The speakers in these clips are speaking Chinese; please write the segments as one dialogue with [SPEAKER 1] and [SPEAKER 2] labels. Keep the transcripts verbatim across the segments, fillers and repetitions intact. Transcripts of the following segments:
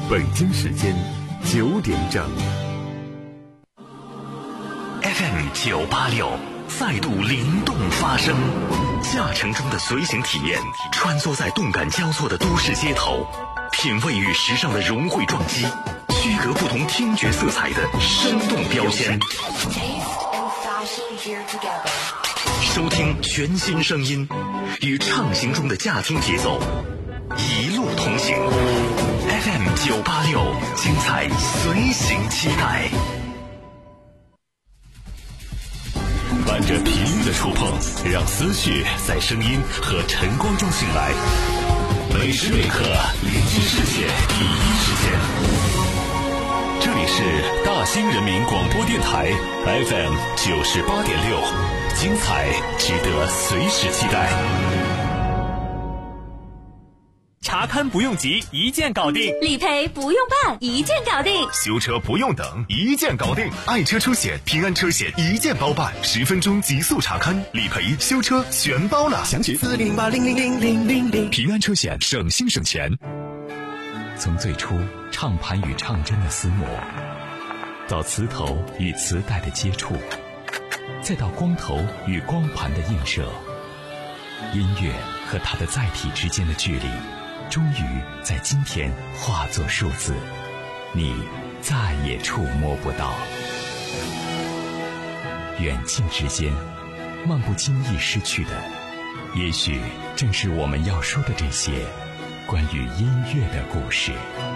[SPEAKER 1] 北京时间九点整。
[SPEAKER 2] F M 九八六再度灵动发声，驾乘中的随行体验，穿梭在动感交错的都市街头，品味与时尚的融汇撞击，区隔不同听觉色彩的生动标签。收听全新声音，与畅行中的驾听节奏一路同行。 F M 九八六，精彩随行期待。伴着频率的触碰，让思绪在声音和晨光中醒来。每时每刻聆听世界第一时间。这里是大兴人民广播电台 F M 九十八点六，精彩值得随时期待。
[SPEAKER 3] 查看不用急，一键搞定；
[SPEAKER 4] 理赔不用办，一键搞定；
[SPEAKER 1] 修车不用等，一键搞定。爱车出险，平安车险一键包办，十分钟极速查看，理赔、修车全包了。详情四零八零零零零零零。平安车险，省心省钱。
[SPEAKER 2] 从最初唱盘与唱针的厮磨，到磁头与磁带的接触，再到光头与光盘的映射，音乐和它的载体之间的距离，终于在今天化作数字，你再也触摸不到。远近之间，漫不经意失去的，也许正是我们要说的这些关于音乐的故事。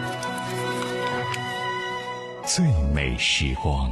[SPEAKER 2] 最美时光。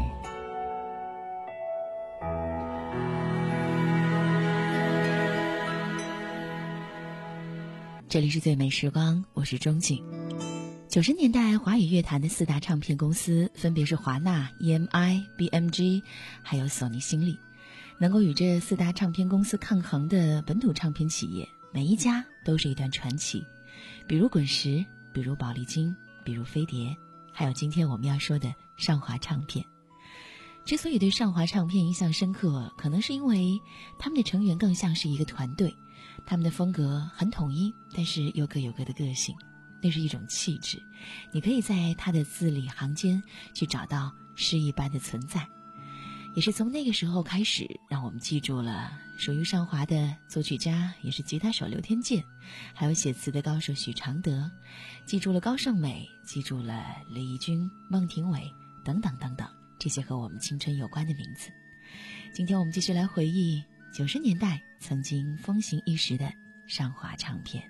[SPEAKER 4] 这里是最美时光，我是钟景。九十年代华语乐坛的四大唱片公司分别是华纳、E M I、B M G 还有索尼新力。能够与这四大唱片公司抗衡的本土唱片企业，每一家都是一段传奇，比如滚石，比如宝丽金，比如飞碟，还有今天我们要说的上华唱片。之所以对上华唱片印象深刻，可能是因为他们的成员更像是一个团队，他们的风格很统一，但是又各有各的个性，那是一种气质，你可以在他的字里行间去找到诗一般的存在。也是从那个时候开始，让我们记住了属于上华的作曲家，也是吉他手刘天健，还有写词的高手许常德，记住了高胜美，记住了李翊君、孟庭苇等等等等，这些和我们青春有关的名字。今天我们继续来回忆九十年代曾经风行一时的上华唱片。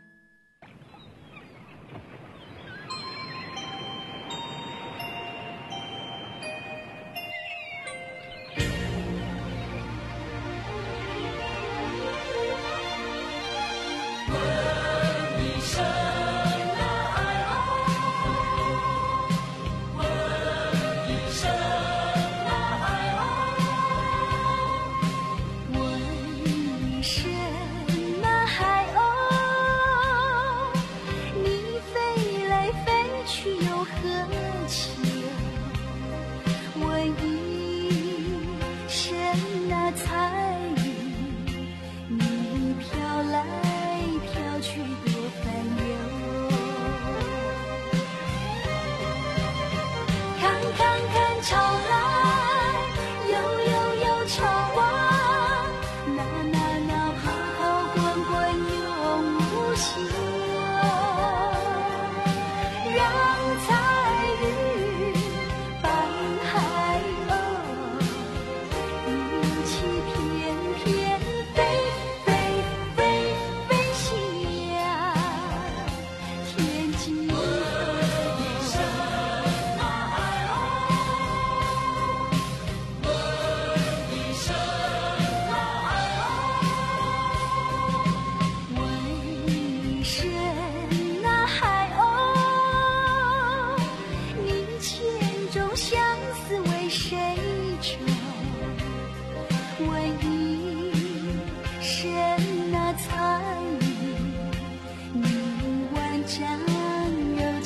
[SPEAKER 5] 参与你万丈热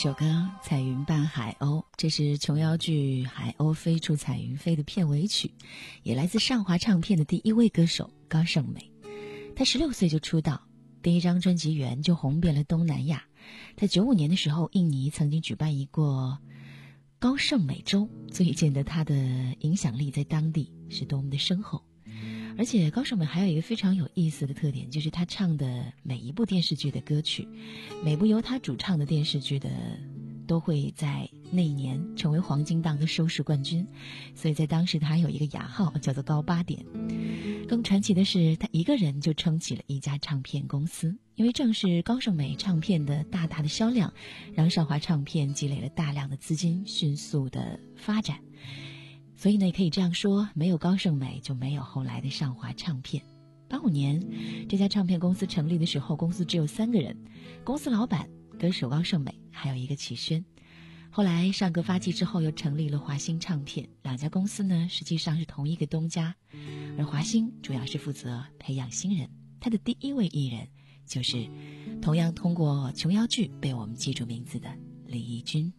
[SPEAKER 4] 首歌《彩云伴海鸥》，这是琼瑶剧《海鸥飞出彩云飞》的片尾曲，也来自上华唱片的第一位歌手高胜美。她十六岁就出道，第一张专辑《缘》就红遍了东南亚。在九五年的时候，印尼曾经举办一个高胜美周，足以见得她的影响力在当地是多么的深厚。而且高胜美还有一个非常有意思的特点，就是她唱的每一部电视剧的歌曲，每部由她主唱的电视剧的都会在那一年成为黄金档的收视冠军，所以在当时她有一个雅号叫做高八点。更传奇的是，她一个人就撑起了一家唱片公司，因为正是高胜美唱片的大大的销量，让上华唱片积累了大量的资金，迅速的发展。所以呢，也可以这样说，没有高胜美就没有后来的上华唱片。八五年这家唱片公司成立的时候，公司只有三个人，公司老板、歌手高胜美，还有一个启轩。后来上歌发迹之后，又成立了华星唱片，两家公司呢实际上是同一个东家，而华星主要是负责培养新人。他的第一位艺人就是同样通过琼瑶剧被我们记住名字的李翊君。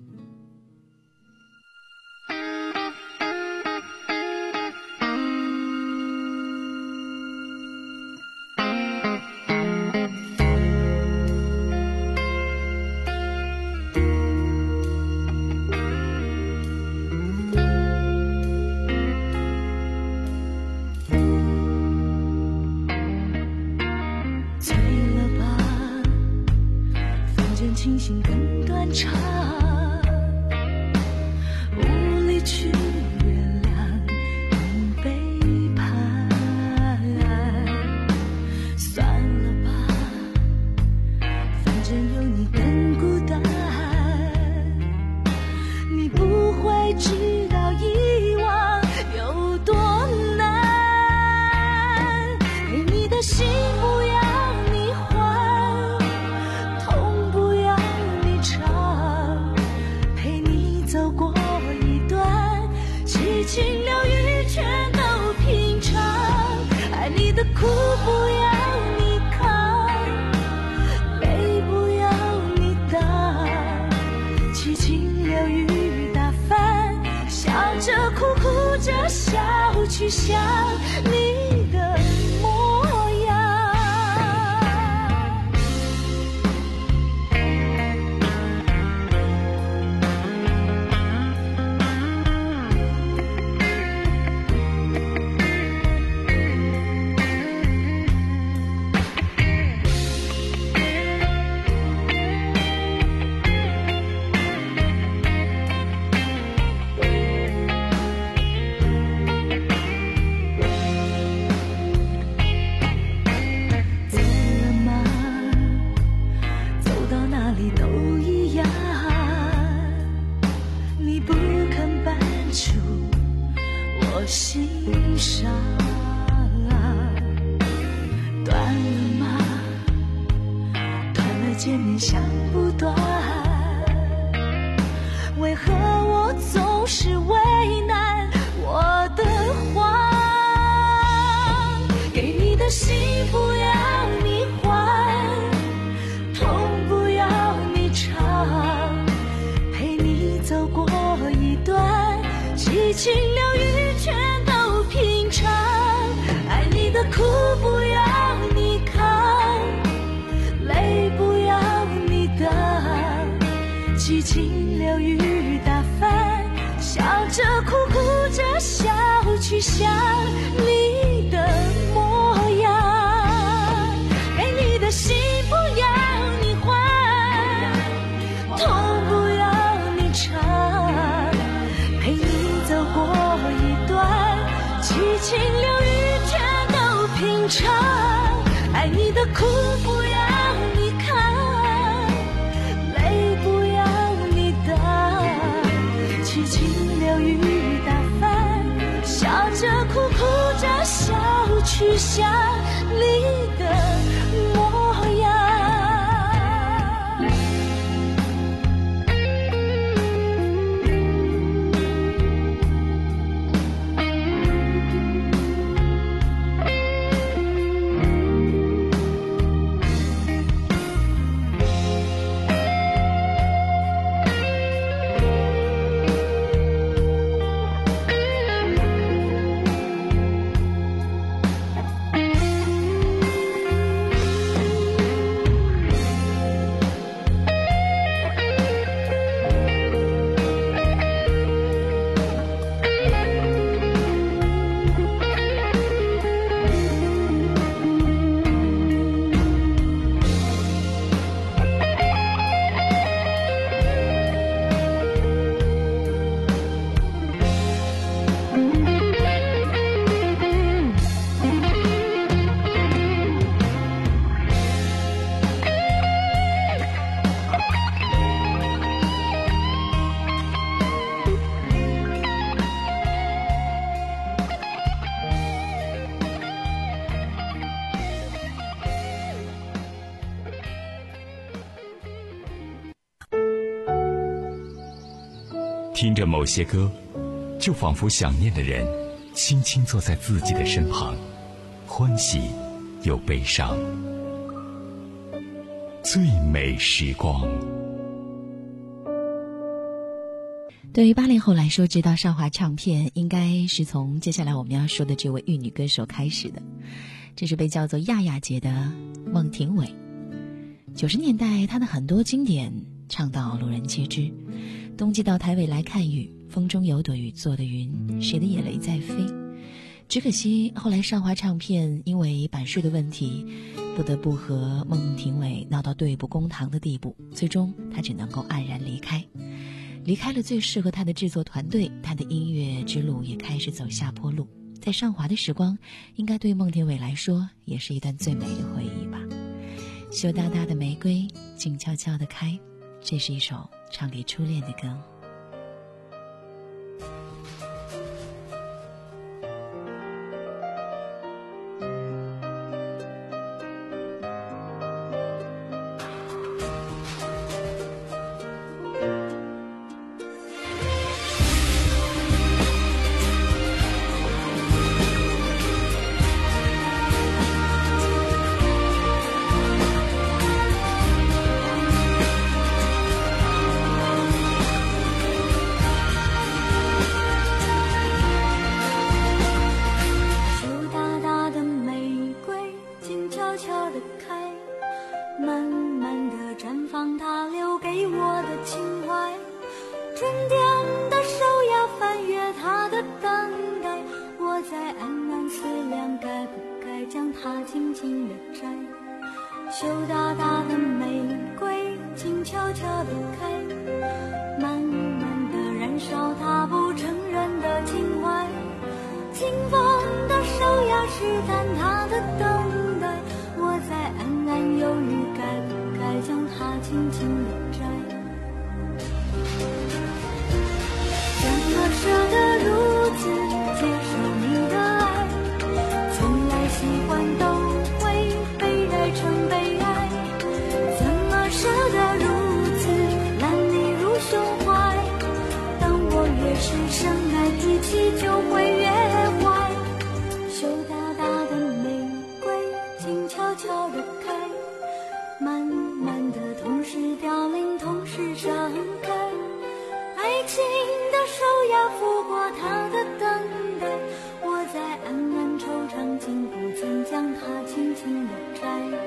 [SPEAKER 5] 清醒更断肠，无力去原谅你背叛，算了吧，反正有你更孤单，你不会知道遗忘有多难，给你的心不要你还，痛不要你尝，陪你走过一段七情六欲全都品尝，爱你的苦不要你扛，泪不要你挡，七情六欲打翻，笑着哭哭着笑去想你的模样。心上断了吗？断了见面想不断，为何我总是为难我的谎？给你的心不要你还，痛不要你尝，陪你走过一段七情六欲全都品尝，爱你的苦不要你扛，泪不要你挡，七情六欲打翻，笑着哭哭着笑去想你的模样，给你的心不要你还，痛不要你尝，陪你走过一段七情六欲全都品尝，爱你的苦不要你扛，泪不要你挡，七情六欲打翻，笑着哭哭着笑去想你的模样。
[SPEAKER 2] 听着某些歌，就仿佛想念的人轻轻坐在自己的身旁，欢喜又悲伤。最美时光。
[SPEAKER 4] 对于八零后来说，知道少华唱片应该是从接下来我们要说的这位玉女歌手开始的。这是被叫做亚亚姐的孟庭苇。九十年代她的很多经典唱到路人皆知，冬季到台北来看雨，风中有朵雨做的云，谁的眼泪在飞。只可惜后来少华唱片因为版税的问题，不得不和孟庭苇闹到对簿公堂的地步，最终她只能够黯然离开。离开了最适合她的制作团队，她的音乐之路也开始走下坡路。在上华的时光，应该对孟庭苇来说也是一段最美的回忆吧。羞答答的玫瑰静悄悄地开，这是一首唱给初恋的歌。
[SPEAKER 5] 羞答答的玫瑰静悄悄地开，慢慢地燃烧它不承认的情怀。清风的手呀试探它的等待，我在暗暗犹豫该不该将它轻轻地摘。怎么舍得如此接受你的爱，从来喜欢都会被爱成悲哀，怎么舍得如此揽你入胸怀，当我越是深爱脾气就会越坏。羞答答的玫瑰静悄悄地开，慢慢地同时凋零同时盛开，爱情的手呀抚过它的等待，我在暗暗惆怅竟不曾将它轻轻地摘。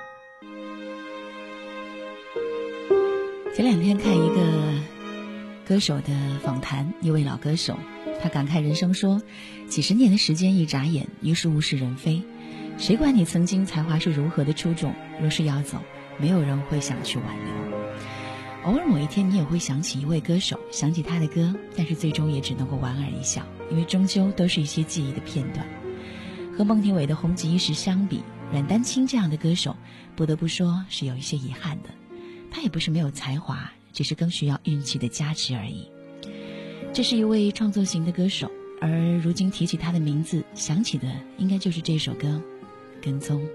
[SPEAKER 4] 前两天看一个歌歌手的访谈，一位老歌手，他感慨人生说，几十年的时间一眨眼，于是物是人非，谁管你曾经才华是如何的出众，若是要走，没有人会想去挽留。偶尔某一天你也会想起一位歌手，想起他的歌，但是最终也只能够莞尔一笑，因为终究都是一些记忆的片段。和孟庭苇的红极一时相比，阮丹青这样的歌手不得不说是有一些遗憾的。他也不是没有才华，只是更需要运气的加持而已。这是一位创作型的歌手，而如今提起他的名字，想起的应该就是这首歌《跟踪》。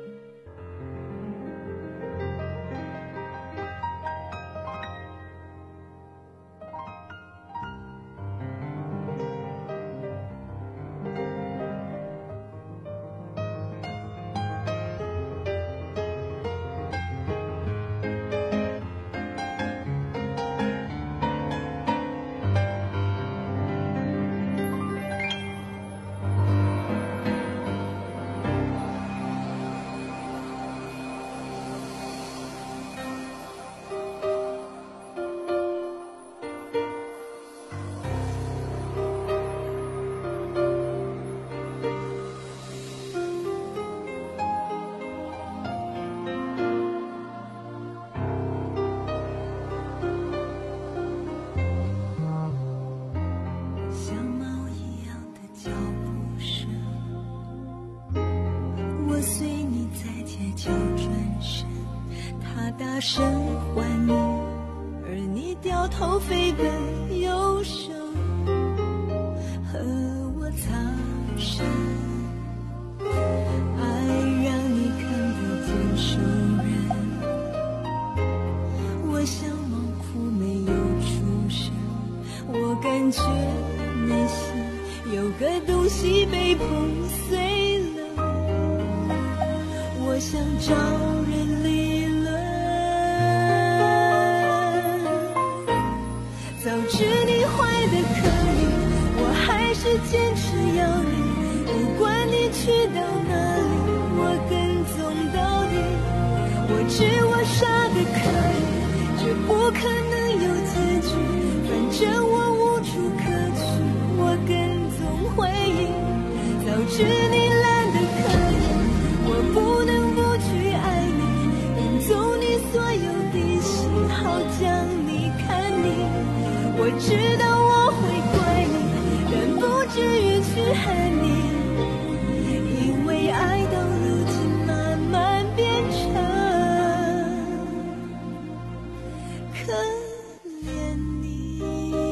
[SPEAKER 5] 大声唤你，而你掉头飞奔忧伤，和我擦身。爱让你看得见熟人，我像猫哭没有出声，我感觉内心有个东西被碰碎了，我想找人理论。早知你坏的可以，我还是坚持要你，不管你去到哪里，我跟踪到底。我知我傻的可以，这不可能有结局，反正我无处可去，我跟踪回忆。早知你懒得可以，我不能不去爱你，跟踪你所有的心，好将你看你。我知道我会怪你，但不至于去恨你，因为爱到如今慢慢变成可怜你。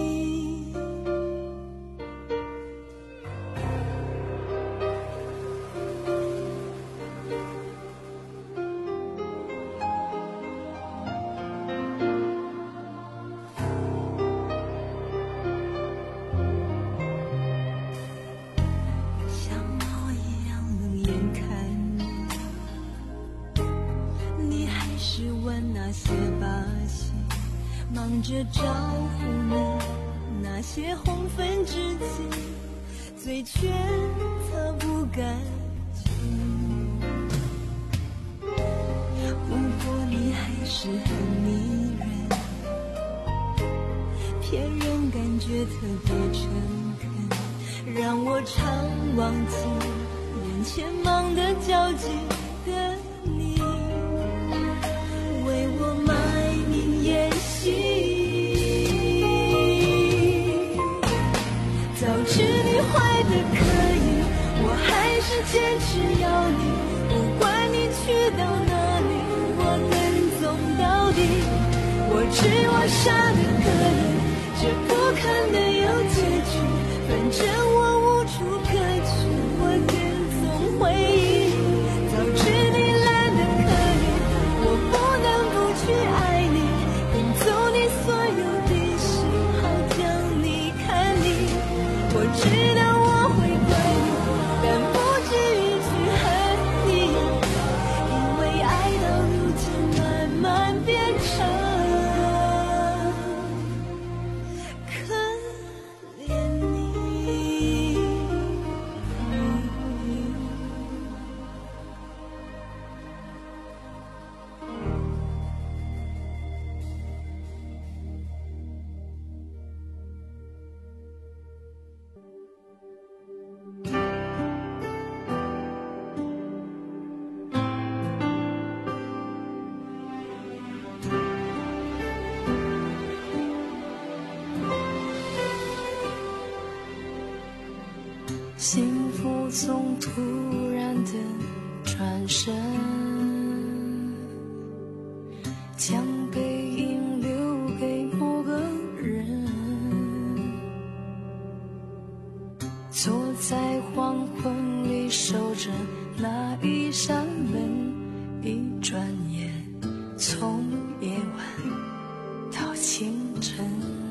[SPEAKER 5] 那些把戏，忙着招呼你，那些红粉知己，嘴却擦不干净。不过你还是很迷人，骗人感觉特别诚恳，让我常忘记眼前忙得焦急的你。为我卖命演戏，早知你坏的可以，我还是坚持要你，不管你去到哪里，我跟踪到底。我知我傻的可以，这不可能有结局，反正我无处可去，我跟踪回忆。早知你懒得可以，我不能去爱你，跟踪你所有的心，好将你看你。我知道我会怪你，但不至于去恨你，因为爱到如今慢慢变成可幸福总突然的转身，将背影留给某个人，坐在黄昏里守着那一扇门，一转眼从夜晚到清晨。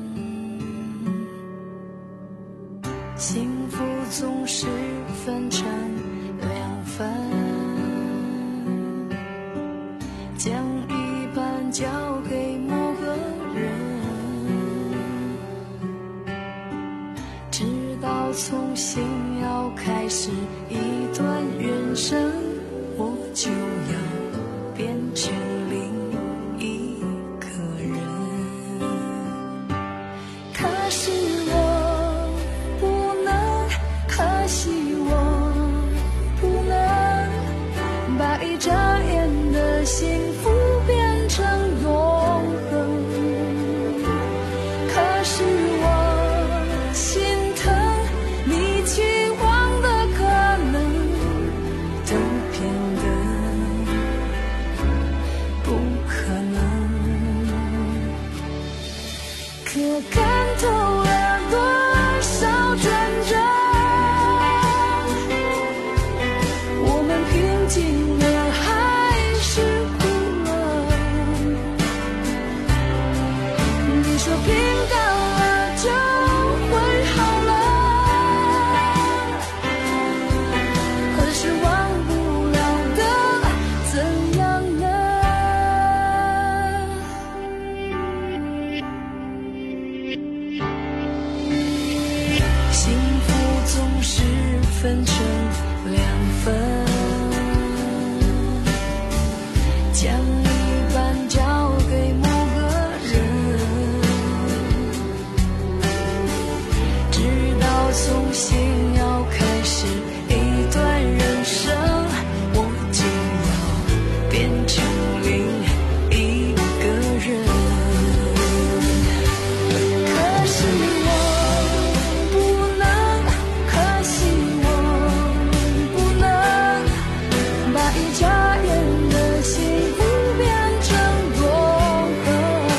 [SPEAKER 5] 幸福总是分成两份，将一半交给某个人，直到重新要开始一段人生，我就要变成另一个人。可是我可惜我不能把一眨眼的幸福变成永恒，可是我心疼你期望的可能都变得不可能，可看透了多少转折，醒了还是哭了，你说平淡了就会好了，可是忘不了的怎样呢？幸福总是分成两份，将一半交给某个人，直到重新要开始一段人生，我就要变成另一个人。可是我不能，可惜我不能把一眨眼的幸福变成永恒，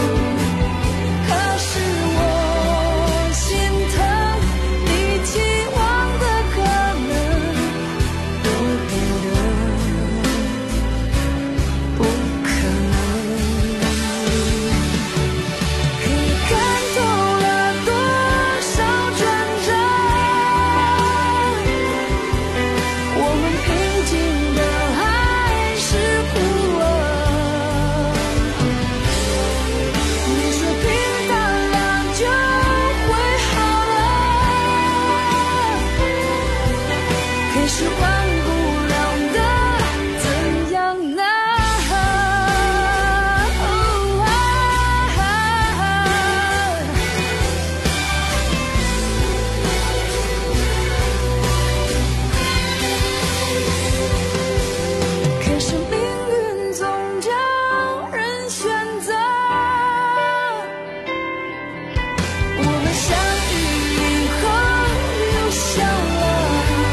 [SPEAKER 5] 可是我心疼你期望的可能都变得不可能，可看透了多少转折，我们平静的还是哭了，你说平淡了就会好了，可是忘不了的怎样呢？可是命运总叫人选择，我们相遇以后又笑了，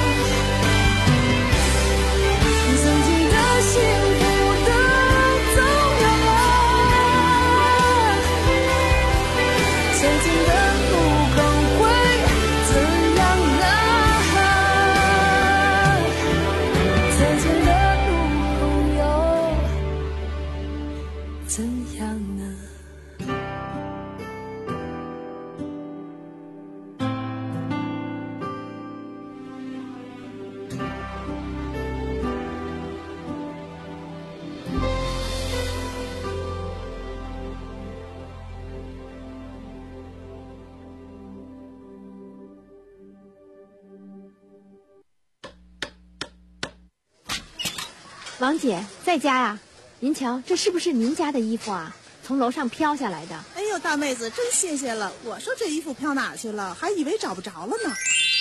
[SPEAKER 5] 曾经的幸福都走远了，再见的路口会怎样呢？再见的路口又怎样呢？
[SPEAKER 6] 王姐在家呀？您瞧，这是不是您家的衣服啊？从楼上飘下来的。
[SPEAKER 7] 哎呦，大妹子，真谢谢了！我说这衣服飘哪去了，还以为找不着了呢。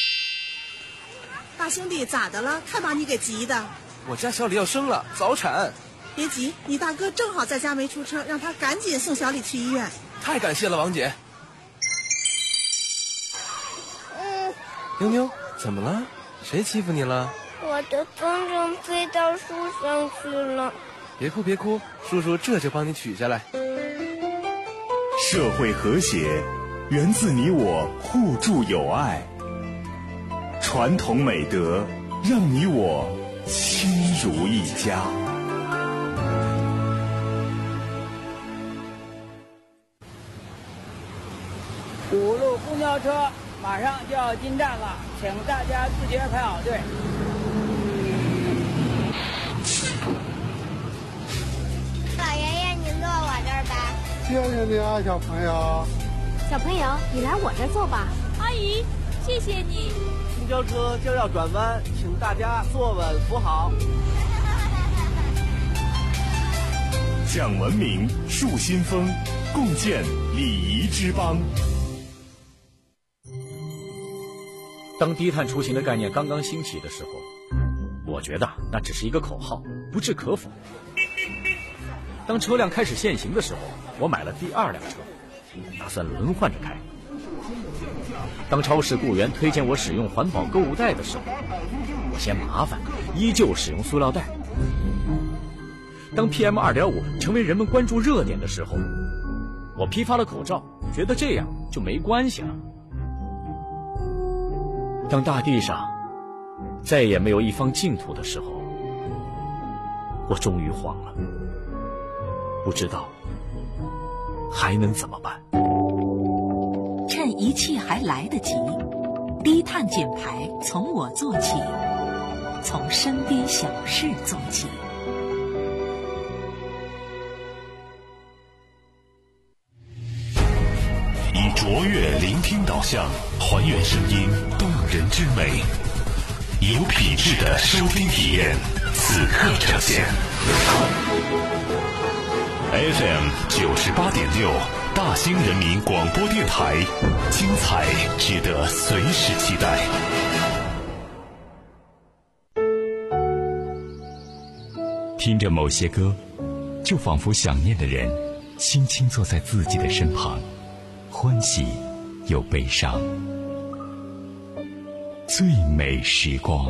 [SPEAKER 7] 大兄弟，咋的了？看把你给急的。
[SPEAKER 8] 我家小李要生了，早产。
[SPEAKER 7] 别急，你大哥正好在家没出车，让他赶紧送小李去医院。
[SPEAKER 8] 太感谢了，王姐。妞妞， 怎么了？谁欺负你了？
[SPEAKER 9] 我的风筝飞到树上去了。
[SPEAKER 8] 别哭别哭，叔叔这就帮你取下来。
[SPEAKER 1] 社会和谐源自你我互助友爱，传统美德让你我亲如一家。
[SPEAKER 10] 五路公交车马上就要进站了，请大家自觉排好队。
[SPEAKER 9] 老爷爷，您坐我这儿吧。
[SPEAKER 11] 谢谢你啊，小朋友。
[SPEAKER 6] 小朋友，你来我这儿坐吧。
[SPEAKER 12] 阿姨，谢谢你。
[SPEAKER 8] 公交车就要转弯，请大家坐稳扶好。
[SPEAKER 1] 讲文明，树新风，共建礼仪之邦。
[SPEAKER 13] 当低碳出行的概念刚刚兴起的时候，我觉得那只是一个口号，不置可否。当车辆开始限行的时候，我买了第二辆车，打算轮换着开。当超市雇员推荐我使用环保购物袋的时候，我嫌麻烦，依旧使用塑料袋。当 P M 二点五 成为人们关注热点的时候，我批发了口罩，觉得这样就没关系了。当大地上再也没有一方净土的时候，我终于慌了，不知道还能怎么办。
[SPEAKER 14] 趁一切还来得及，低碳减排从我做起，从身边小事做起。
[SPEAKER 1] 以卓越聆听导向，还原声音动人之美，有品质的收听体验，此刻呈现。F M 九十八点六，大兴人民广播电台，精彩值得随时期待。
[SPEAKER 2] 听着某些歌，就仿佛想念的人轻轻坐在自己的身旁，欢喜又悲伤。最美时光。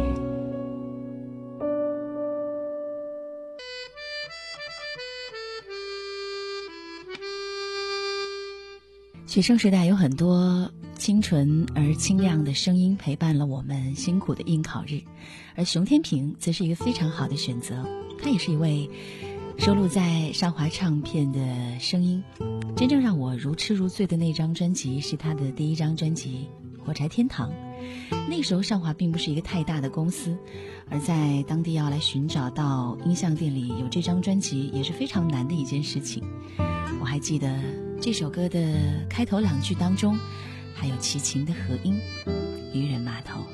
[SPEAKER 4] 学生时代有很多清纯而清亮的声音陪伴了我们辛苦的应考日，而熊天平则是一个非常好的选择。他也是一位收录在上华唱片的声音。真正让我如痴如醉的那张专辑是他的第一张专辑《火柴天堂》。那时候上华并不是一个太大的公司，而在当地要来寻找到音像店里有这张专辑也是非常难的一件事情。我还记得这首歌的开头两句当中还有齐秦的和音《渔人码头》。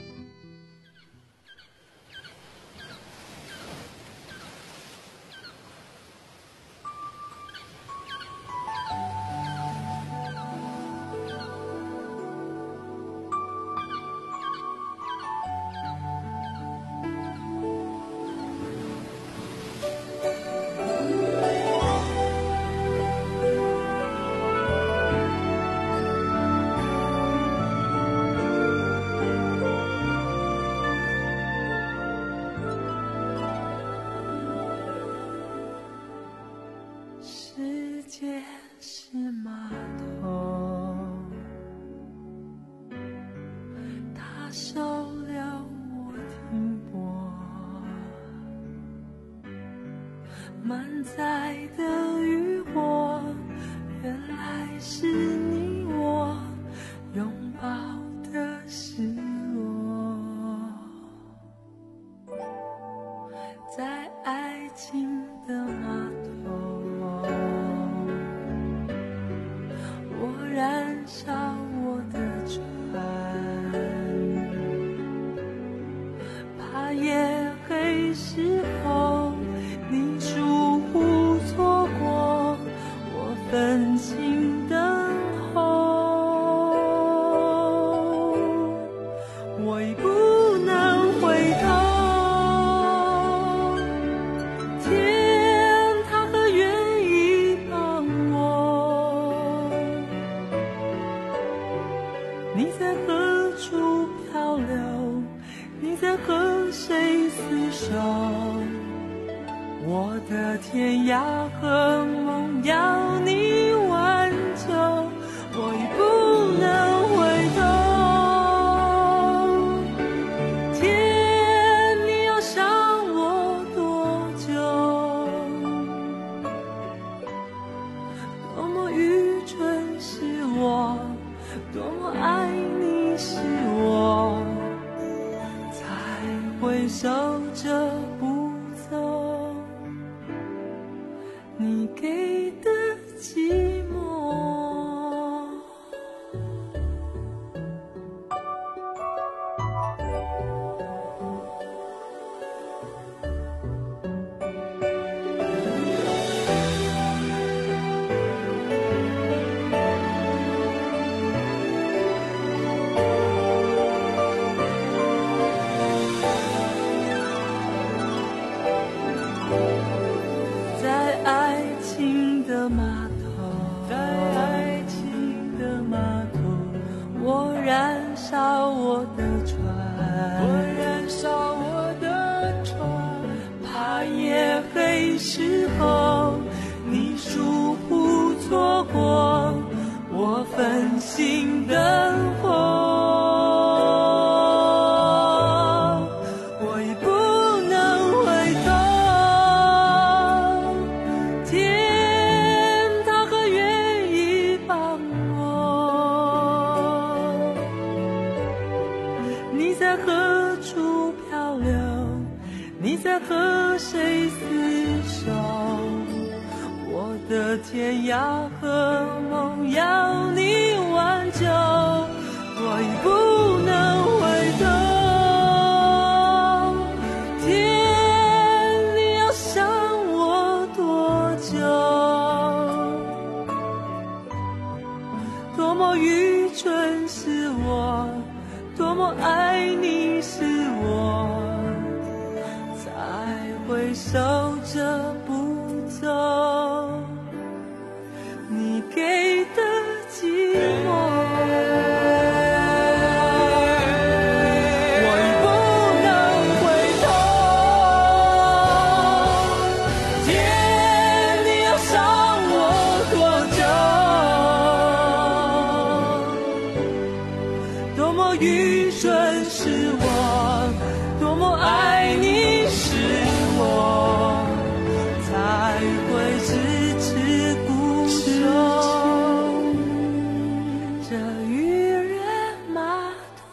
[SPEAKER 5] 满载的渔火，原来是你我拥抱的失落，在爱情的码头，我燃烧我的船，怕夜黑时候你疏忽错过，我分心等候，我已不能回头。天它何愿意帮我？你在何处漂流？
[SPEAKER 15] 你在和谁厮守？我的天涯和梦要你挽救，我已不能回头。天，你要想我多久？多么愚蠢是我，多么爱你是我，才会守着不走你给的寂寞。分心灯火，我已不能回头。天，它可愿意帮我？你在何处漂流？你在和谁厮守？我的天涯和梦要你挽救，我已不能回头。天，你要想我多久？多么愚蠢是我，多么爱你是我，才会守着不走你给的寂寞。我已不能回头。天，你要想我多久？多么愚蠢是我，多么爱你是我，才会支持不这渔人码头。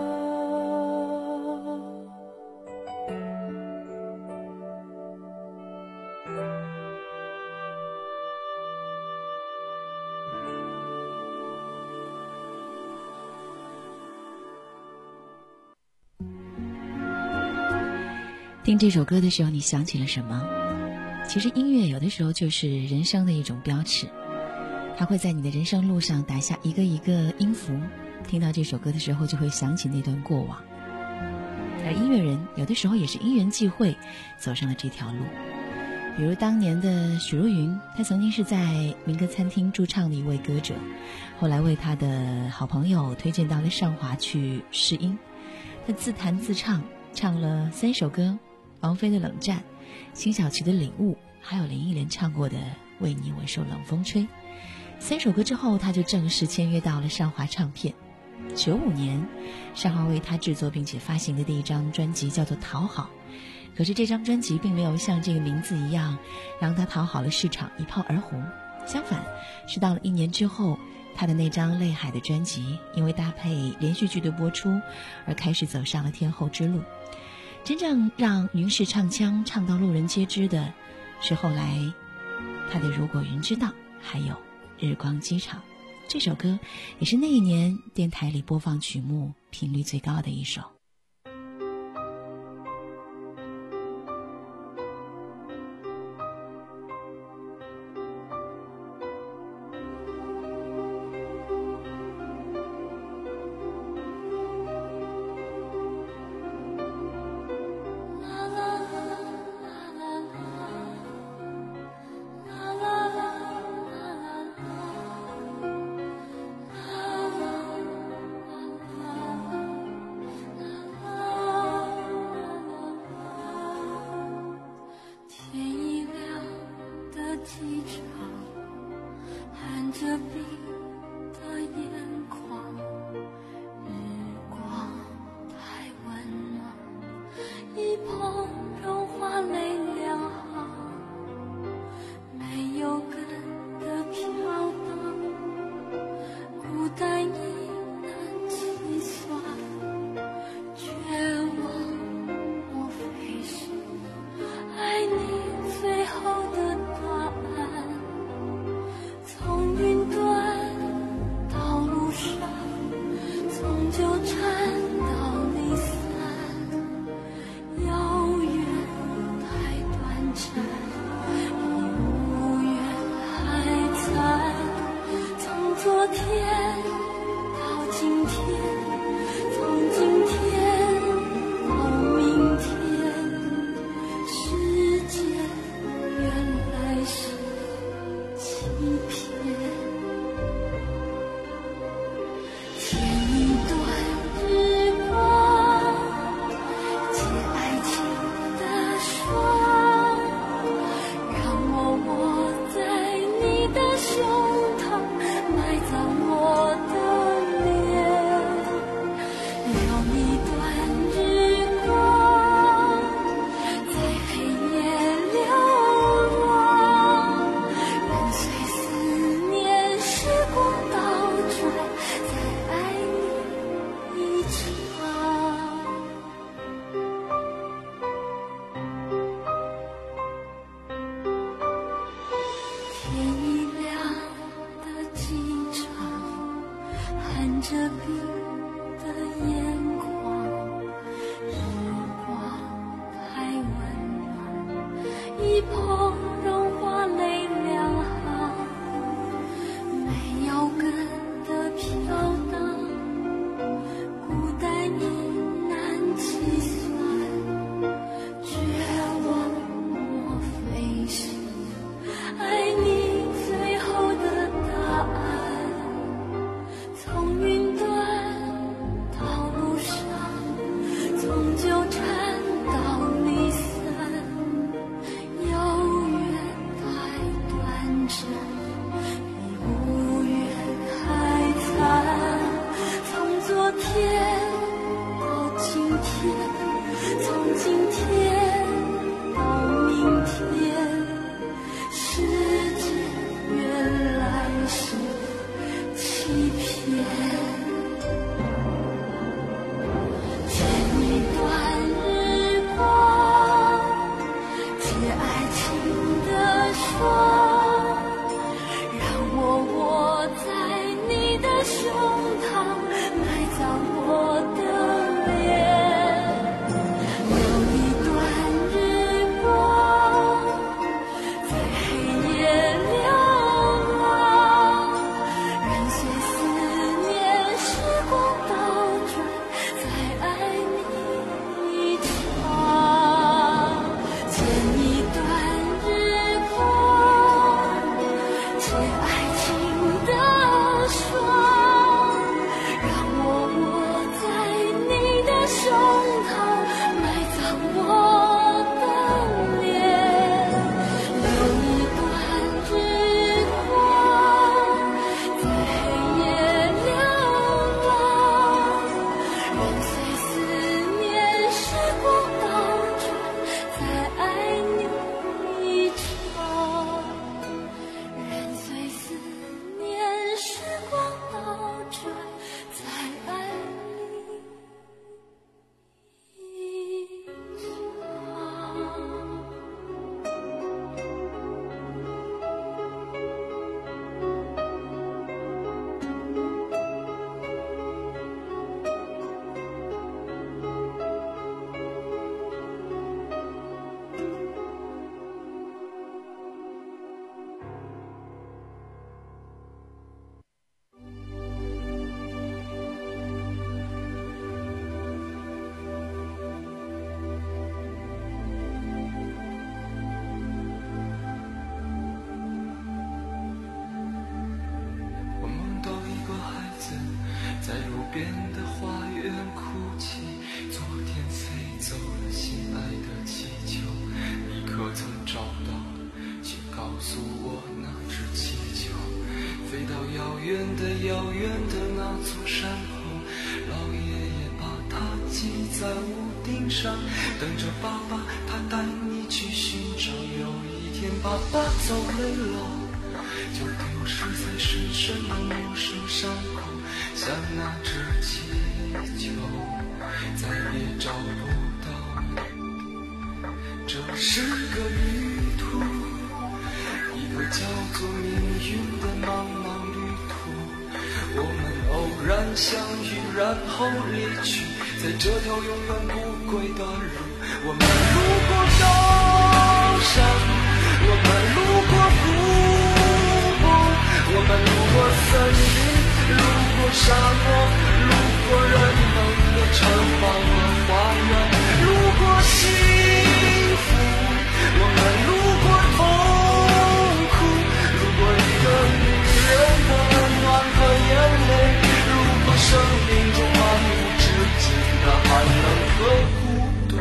[SPEAKER 4] 听这首歌的时候，你想起了什么？其实音乐有的时候就是人生的一种标尺，它会在你的人生路上打下一个一个音符，听到这首歌的时候就会想起那段过往。而音乐人有的时候也是因缘际会走上了这条路，比如当年的许茹芸，她曾经是在民歌餐厅驻唱的一位歌者，后来为她的好朋友推荐到了上华去试音，她自弹自唱，唱了三首歌，王菲的《冷战》，辛晓琪的《领悟》，还有林忆莲唱过的《为你我受冷风吹》。三首歌之后，他就正式签约到了上华唱片。九五年，上华为他制作并且发行的第一张专辑叫做《讨好》，可是这张专辑并没有像这个名字一样让他讨好了市场，一炮而红。相反，是到了一年之后，他的那张《泪海》的专辑因为搭配连续剧的播出而开始走上了天后之路。真正让云氏唱腔唱到路人皆知的是后来他的《如果云知道》还有《日光机场》，这首歌也是那一年电台里播放曲目频率最高的一首。
[SPEAKER 5] 啦天到今天，从今天到明天，世界原来是欺骗。借一段日光，借爱情的霜，让我握在你的胸膛，埋葬我的脸。留一段日光，在黑夜流浪，任随思念时光倒转，再爱你一场。借一段日光，借爱情的霜，让我握在你的胸膛，埋葬我的脸。留一段日光，在黑夜流浪，任随思念时光倒转，再爱你一场。任随思念时光倒转，再爱你一场。
[SPEAKER 15] 我梦到一个孩子在路边的花园哭泣，昨天飞走了心爱的气球，你可曾找到？请告诉我那只气球飞到遥远的遥远的那座山后，老爷爷把它系在屋顶上，等着爸爸他带你去寻找。有一天爸爸走累了，就丢失在深深的陌生山口，像那只气球再也找不到。这是个旅途，一个叫做命运的茫茫旅途。我们偶然相遇，然后离去，在这条永远不归的路。我们路过高山，我们路过湖泊，我们路过森林，路过沙漠，路过人们的城堡和花园，路过幸福，我们路过痛苦，路过一个女人的温暖和眼泪，路过生命中漫无止境的寒冷和孤独。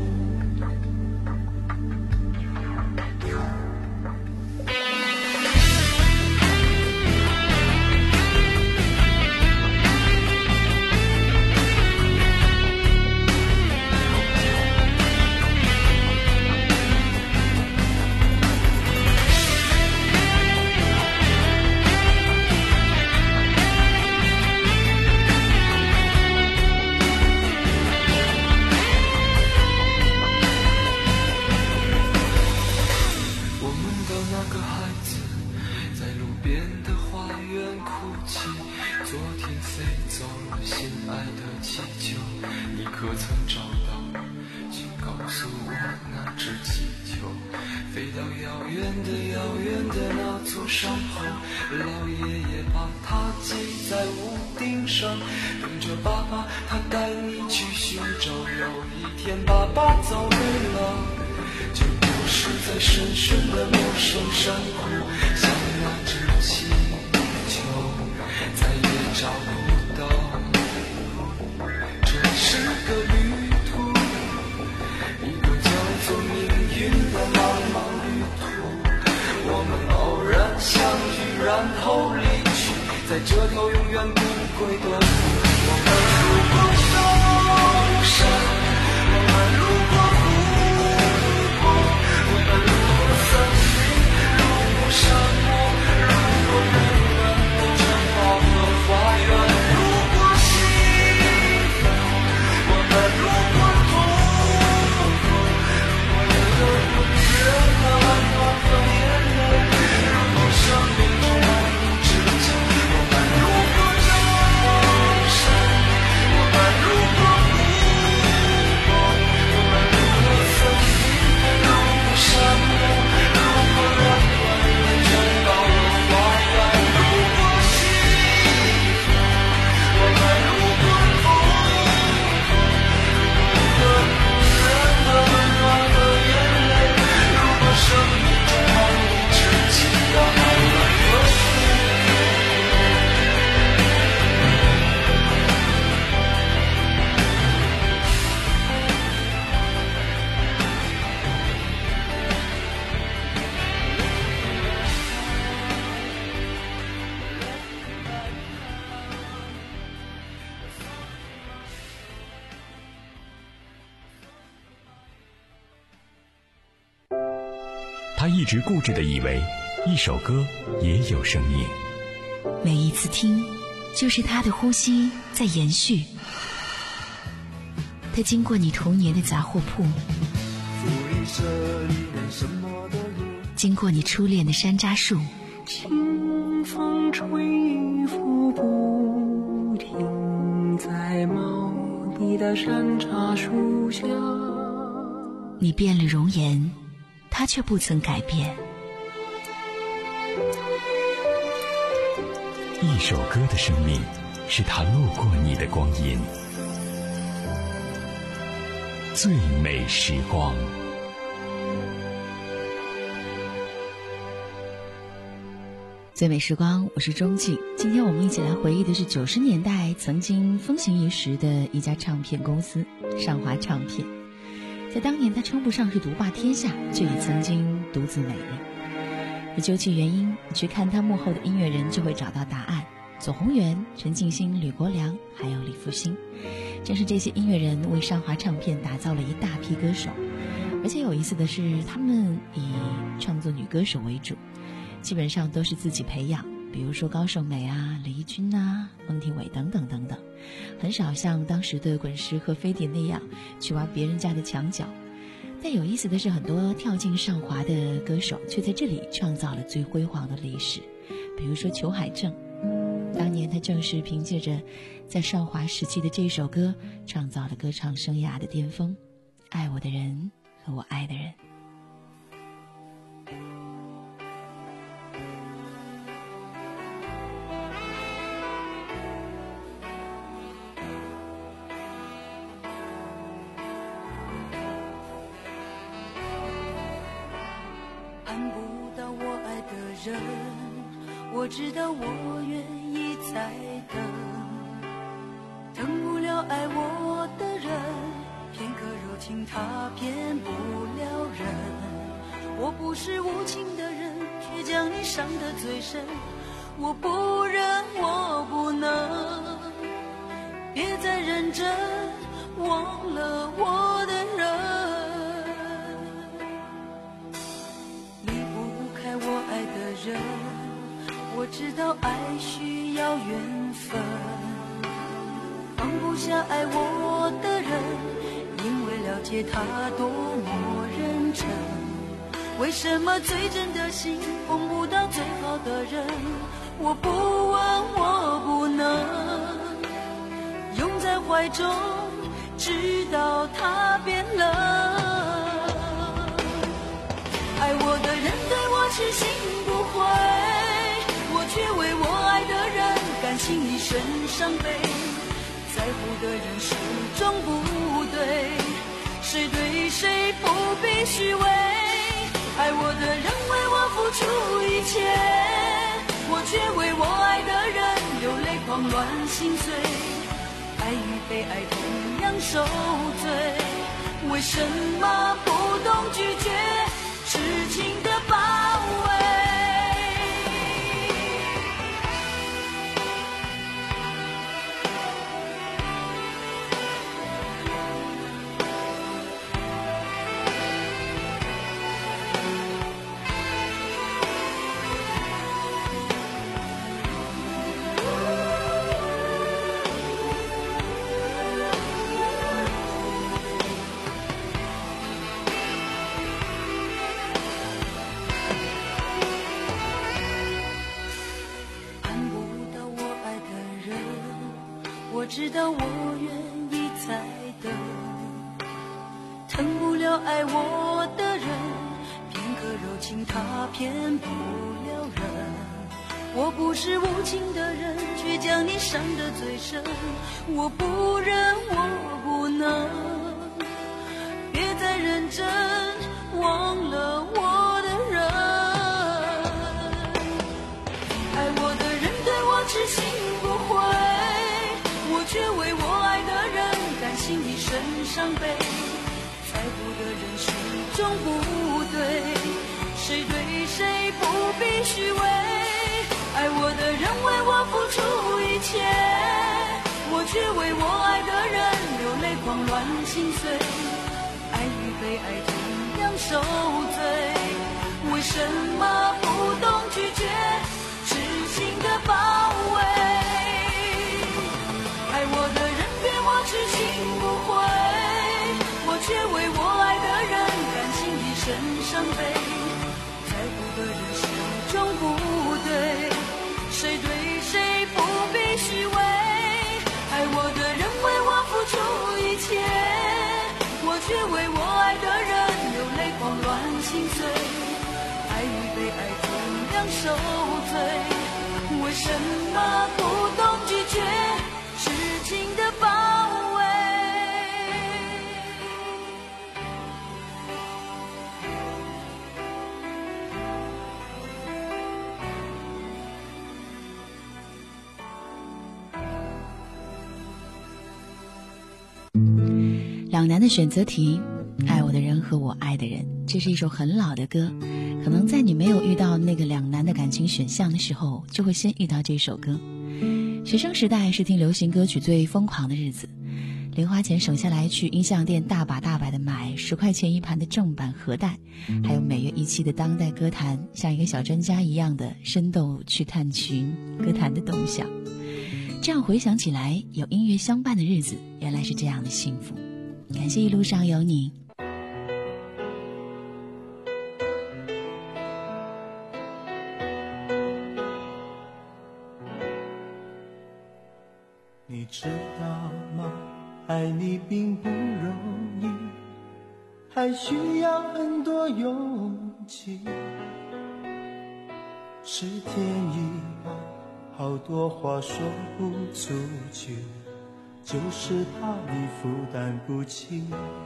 [SPEAKER 15] 老爷爷把它系在屋顶上，等着爸爸他带你去寻找。有一天爸爸走累了，就丢失在深深的陌生山谷，像那只气球再也找不到。这是个旅途，一个叫做命运的茫茫旅途。我们偶然相遇，然后离去，在这条永远不归的路。我们
[SPEAKER 2] 他一直固执地以为一首歌也有生命，
[SPEAKER 4] 每一次听就是他的呼吸在延续。他经过你童年的杂货铺，经过你初恋的山楂树，
[SPEAKER 15] 清风吹拂不停，在茂密的山楂树下。
[SPEAKER 4] 你变了容颜，他却不曾改变。
[SPEAKER 2] 一首歌的生命，是他路过你的光阴。最美时光。
[SPEAKER 4] 最美时光，我是钟静。今天我们一起来回忆的是九十年代曾经风行一时的一家唱片公司——上华唱片。在当年，它称不上是独霸天下，却也曾经独自美丽。而究其原因，你去看它幕后的音乐人，就会找到答案。左宏元、陈静心、吕国良，还有李复兴，正是这些音乐人为上华唱片打造了一大批歌手。而且有意思的是，他们以创作女歌手为主，基本上都是自己培养，比如说高胜美啊、李翊君啊、孟庭苇等等等等，很少像当时的滚石和飞碟那样去挖别人家的墙角。但有意思的是，很多跳进上华的歌手却在这里创造了最辉煌的历史。比如说裘海正，当年他正是凭借着在上华时期的这首歌，创造了歌唱生涯的巅峰，爱我的人和我爱的人。
[SPEAKER 5] 我知道我愿意再等，等不了爱我的人，片刻柔情他骗不了人。我不是无情的人，却将你伤得最深。我不忍，我不能，别再认真忘了我的人，离不开我爱的人。我知道爱需要缘分，放不下爱我的人，因为了解他多么认真。为什么最真的心碰不到最好的人？我不问，我不能拥在怀中，直到他变冷。爱我的人对我痴心不悔，却为我爱的人甘心一生伤悲，在乎的人始终不对，谁对谁不必虚伪。爱我的人为我付出一切，我却为我爱的人流泪狂乱心碎，爱与被爱同样受罪，为什么不懂拒绝痴情的包围？我知道我愿意再等，疼不了爱我的人，片刻柔情他骗不了人。我不是无情的人，却将你伤得最深。我不忍，我不能，别再认真忘了我的人。爱我的人对我痴心不悔，我却为我爱的人甘心一生伤悲，在乎的人始终不对，谁对谁不必虚伪。爱我的人为我付出一切，我却为我爱的人流泪狂乱心碎，爱与被爱同样受罪，为什么不懂拒绝，痴情的包围。爱我的人对我痴心不悔，我却为我爱的人甘心一生伤悲。在乎的人始终不对，谁对谁不必虚伪。爱我的人为我付出一切，我却为我爱的人流泪狂乱心碎。爱与被爱怎样受罪？为什么不懂拒绝痴情的包围？
[SPEAKER 4] 两难的选择题，爱我的人和我爱的人，这是一首很老的歌，可能在你没有遇到那个两难的感情选项的时候，就会先遇到这首歌。学生时代是听流行歌曲最疯狂的日子，零花钱省下来去音像店大把大把的买十块钱一盘的正版盒带，还有每月一期的当代歌坛，像一个小专家一样的深度去探寻歌坛的动向。这样回想起来，有音乐相伴的日子原来是这样的幸福。感谢一路上有你。
[SPEAKER 16] 你知道吗？爱你并不容易，还需要很多勇气。是天意吧，好多话说不出去，就是怕你负担不起。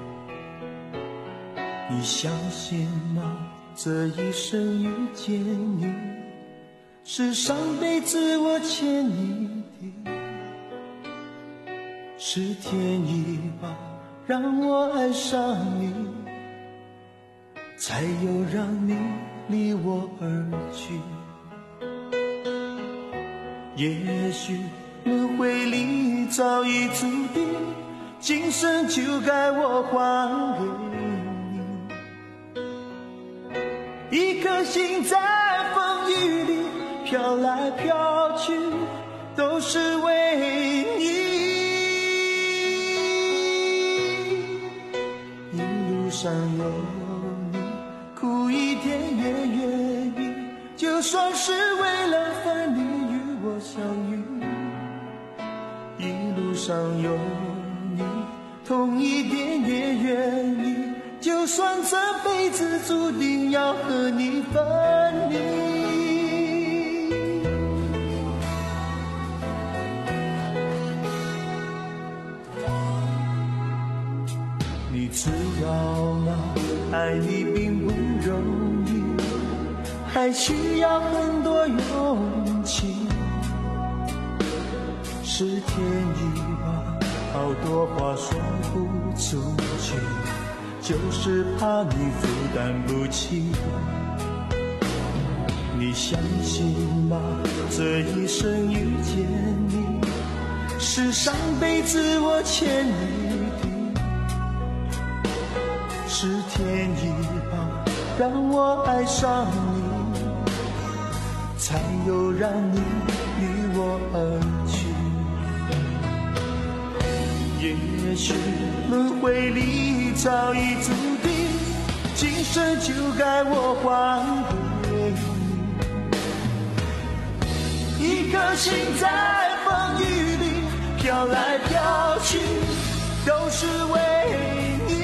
[SPEAKER 16] 你相信吗？这一生遇见你，是上辈子我欠你的。是天意吧，让我爱上你，才有让你离我而去。也许轮回里早已注定，今生就该我还给你。一颗心在风雨里飘来飘去，都是为你。一路上有你，苦一点也愿意，就算是为了分离与我相遇。一路上有你，痛一点也愿意，就算这辈子注定要和你分离。你知道吗？爱你并不容易，还需要很多勇气。是天意吧，好多话说不出去，就是怕你负担不起。你相信吗？这一生遇见你，是上辈子我欠你的。是天意吧，让我爱上你，才有让你离我而去。也许轮回里早已注定，今生就该我还给你。一颗心在风雨里飘来飘去，都是为你。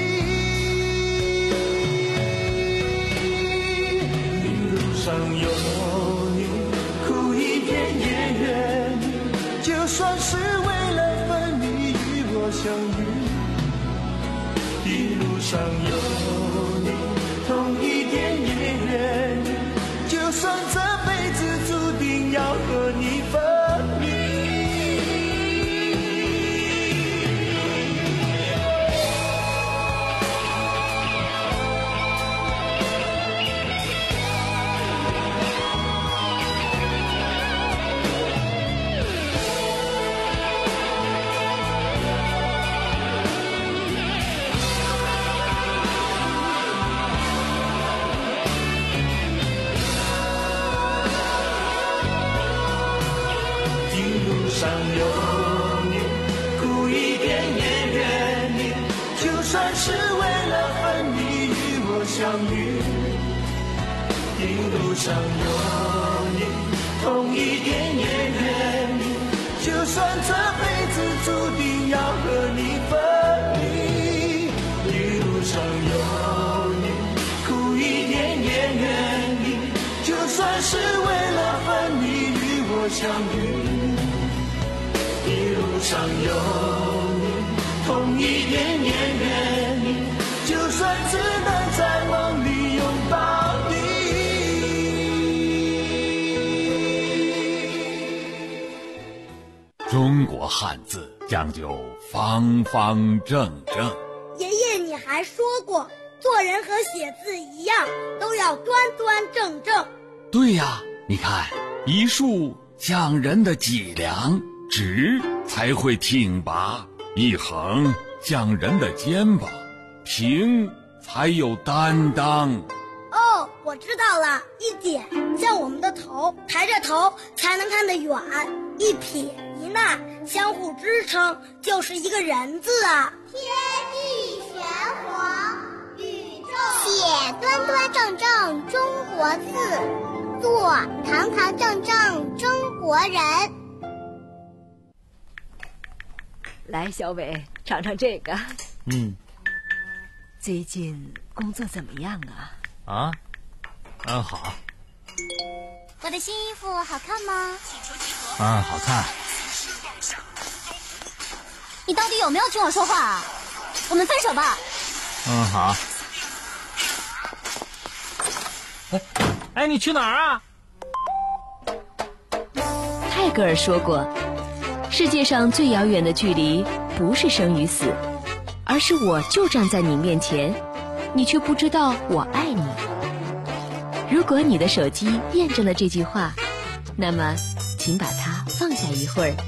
[SPEAKER 16] 一路上有你，苦一点也愿意，就算是为了分离与我相遇。一路上有你，痛一点也愿意，就算这辈子注定要和你分离。 遇，一路上有你，痛一点也愿意，就算这辈子注定要和你分离，一路上有你，苦一点也愿意，就算是为了分离与我相遇，一路上有你，痛一点也愿意，就算只能在梦里拥抱你。
[SPEAKER 17] 中国汉字讲究方方正正。
[SPEAKER 9] 爷爷，你还说过，做人和写字一样，都要端端正正。
[SPEAKER 17] 对呀，你看，一竖像人的脊梁，直才会挺拔；一横像人的肩膀，平才有担当。
[SPEAKER 9] 哦，我知道了，一点像我们的头，抬着头才能看得远；一撇一捺相互支撑，就是一个人字啊。
[SPEAKER 18] 天地玄黄，宇宙写端端正正中国字，做堂堂正正中国人。
[SPEAKER 19] 来，小伟，尝尝这个。
[SPEAKER 20] 嗯。
[SPEAKER 19] 最近工作怎么样啊？
[SPEAKER 20] 啊，嗯，好。
[SPEAKER 18] 我的新衣服好看吗？
[SPEAKER 20] 嗯，好看。
[SPEAKER 18] 你到底有没有听我说话啊？我们分手吧。
[SPEAKER 20] 嗯，好。哎，哎，你去哪儿啊？
[SPEAKER 4] 泰戈尔说过，世界上最遥远的距离不是生与死，而是我就站在你面前，你却不知道我爱你。如果你的手机验证了这句话，那么请把它放下一会儿。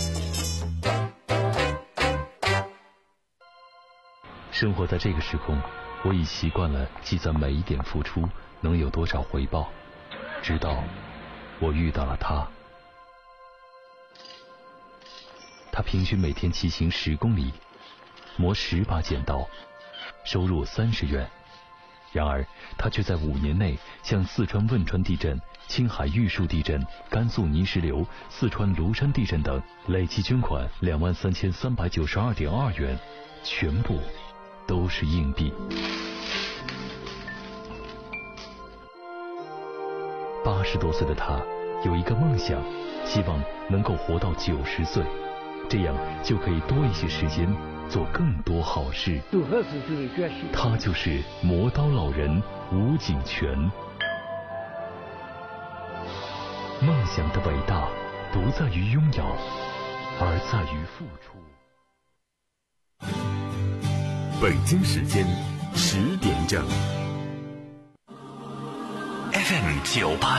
[SPEAKER 2] 生活在这个时空，我已习惯了计算每一点付出能有多少回报，直到我遇到了他。他平均每天骑行十公里，磨十把剪刀，收入三十元。然而他却在五年内向四川汶川地震、青海玉树地震、甘肃泥石流、四川庐山地震等累计捐款两万三千三百九十二点二元，全部都是硬币。八十多岁的他有一个梦想，希望能够活到九十岁，这样就可以多一些时间做更多好事。他就是磨刀老人吴景全。梦想的伟大不在于拥有，而在于付出。
[SPEAKER 1] 北京时间十点整 ，F M 九八。